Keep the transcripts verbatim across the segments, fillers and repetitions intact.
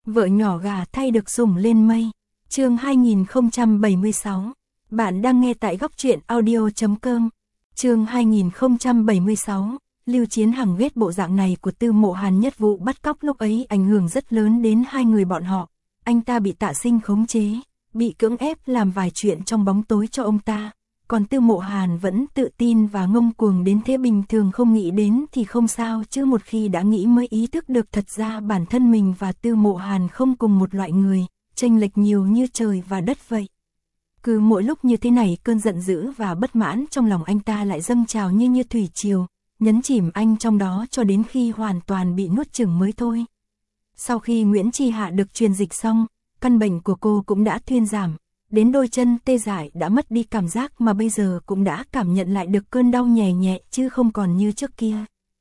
Vợ nhỏ gà thay được sủng lên mây. Chương hai nghìn không trăm bảy mươi sáu. Bạn đang nghe tại góc truyện audio chấm com. Chương hai nghìn không trăm bảy mươi sáu. Lưu Chiến Hằng ghét bộ dạng này của Tư Mộ Hàn nhất, vụ bắt cóc lúc ấy ảnh hưởng rất lớn đến hai người bọn họ. Anh ta bị Tạ Sinh khống chế, bị cưỡng ép làm vài chuyện trong bóng tối cho ông ta. Còn Tư Mộ Hàn vẫn tự tin và ngông cuồng đến thế, bình thường không nghĩ đến thì không sao, chứ một khi đã nghĩ mới ý thức được thật ra bản thân mình và Tư Mộ Hàn không cùng một loại người, chênh lệch nhiều như trời và đất vậy. Cứ mỗi lúc như thế này, cơn giận dữ và bất mãn trong lòng anh ta lại dâng trào như như thủy triều, nhấn chìm anh trong đó cho đến khi hoàn toàn bị nuốt chửng mới thôi. Sau khi Nguyễn Chi Hạ được truyền dịch xong, căn bệnh của cô cũng đã thuyên giảm, đến đôi chân tê dại đã mất đi cảm giác, mà bây giờ cũng đã cảm nhận lại được cơn đau nhẹ nhẹ chứ không còn như trước kia.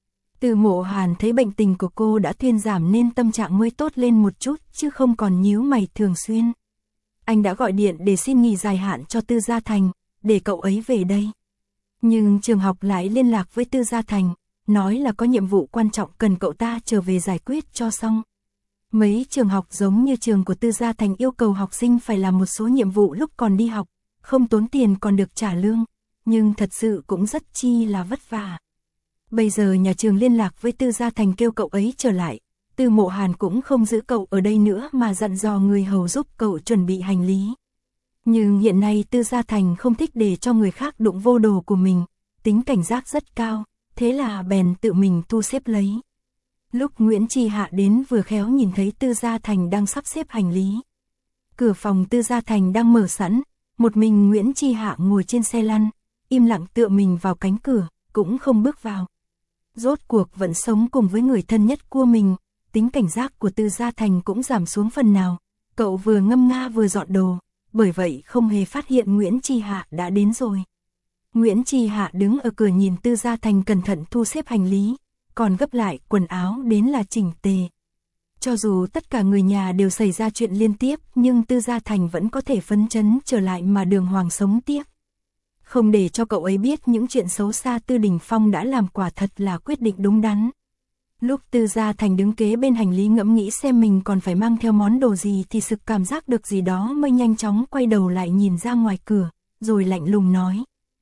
Tư Mộ Hàn thấy bệnh tình của cô đã thuyên giảm nên tâm trạng mới tốt lên một chút, chứ không còn nhíu mày thường xuyên. Anh đã gọi điện để xin nghỉ dài hạn cho Tư Gia Thành, để cậu ấy về đây. Nhưng trường học lại liên lạc với Tư Gia Thành, nói là có nhiệm vụ quan trọng cần cậu ta trở về giải quyết cho xong. Mấy trường học giống như trường của Tư Gia Thành yêu cầu học sinh phải làm một số nhiệm vụ lúc còn đi học, không tốn tiền còn được trả lương, nhưng thật sự cũng rất chi là vất vả. Bây giờ nhà trường liên lạc với Tư Gia Thành kêu cậu ấy trở lại, Tư Mộ Hàn cũng không giữ cậu ở đây nữa mà dặn dò người hầu giúp cậu chuẩn bị hành lý. Nhưng hiện nay Tư Gia Thành không thích để cho người khác đụng vô đồ của mình, tính cảnh giác rất cao, thế là bèn tự mình thu xếp lấy. Lúc Nguyễn Chi Hạ đến vừa khéo nhìn thấy Tư Gia Thành đang sắp xếp hành lý. Cửa phòng Tư Gia Thành đang mở sẵn, một mình Nguyễn Chi Hạ ngồi trên xe lăn, im lặng tựa mình vào cánh cửa, cũng không bước vào. Rốt cuộc vẫn sống cùng với người thân nhất của mình, tính cảnh giác của Tư Gia Thành cũng giảm xuống phần nào. Cậu vừa ngâm nga vừa dọn đồ, bởi vậy không hề phát hiện Nguyễn Chi Hạ đã đến rồi. Nguyễn Chi Hạ đứng ở cửa nhìn Tư Gia Thành cẩn thận thu xếp hành lý, còn gấp lại quần áo đến là chỉnh tề. Cho dù tất cả người nhà đều xảy ra chuyện liên tiếp, nhưng Tư Gia Thành vẫn có thể phấn chấn trở lại mà đường hoàng sống tiếp. Không để cho cậu ấy biết những chuyện xấu xa Tư Đình Phong đã làm quả thật là quyết định đúng đắn. Lúc Tư Gia Thành đứng kế bên hành lý ngẫm nghĩ xem mình còn phải mang theo món đồ gì thì sực cảm giác được gì đó, mới nhanh chóng quay đầu lại nhìn ra ngoài cửa, rồi lạnh lùng nói.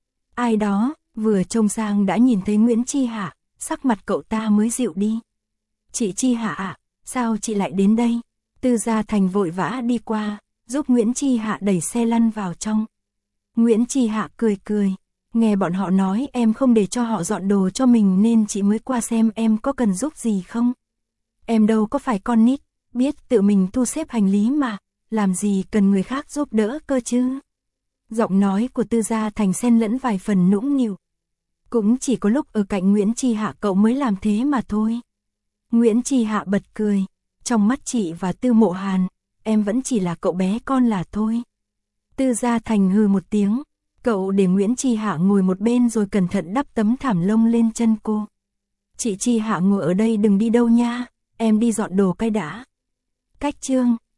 Ai đó, vừa trông sang đã nhìn thấy Nguyễn Chi Hạ, sắc mặt cậu ta mới dịu đi. Chị Chi Hạ ạ, sao chị lại đến đây? Tư Gia Thành vội vã đi qua, giúp Nguyễn Chi Hạ đẩy xe lăn vào trong. Nguyễn Chi Hạ cười cười, nghe bọn họ nói em không để cho họ dọn đồ cho mình nên chị mới qua xem em có cần giúp gì không. Em đâu có phải con nít, biết tự mình thu xếp hành lý mà, làm gì cần người khác giúp đỡ cơ chứ. Giọng nói của Tư Gia Thành xen lẫn vài phần nũng nịu. Cũng chỉ có lúc ở cạnh Nguyễn Chi Hạ cậu mới làm thế mà thôi. Nguyễn Chi Hạ bật cười, trong mắt chị và Tư Mộ Hàn, em vẫn chỉ là cậu bé con là thôi. Tư Gia Thành hừ một tiếng, cậu để Nguyễn Chi Hạ ngồi một bên rồi cẩn thận đắp tấm thảm lông lên chân cô. Chị Chi Hạ ngồi ở đây đừng đi đâu nha, em đi dọn đồ cái đã. Cách chương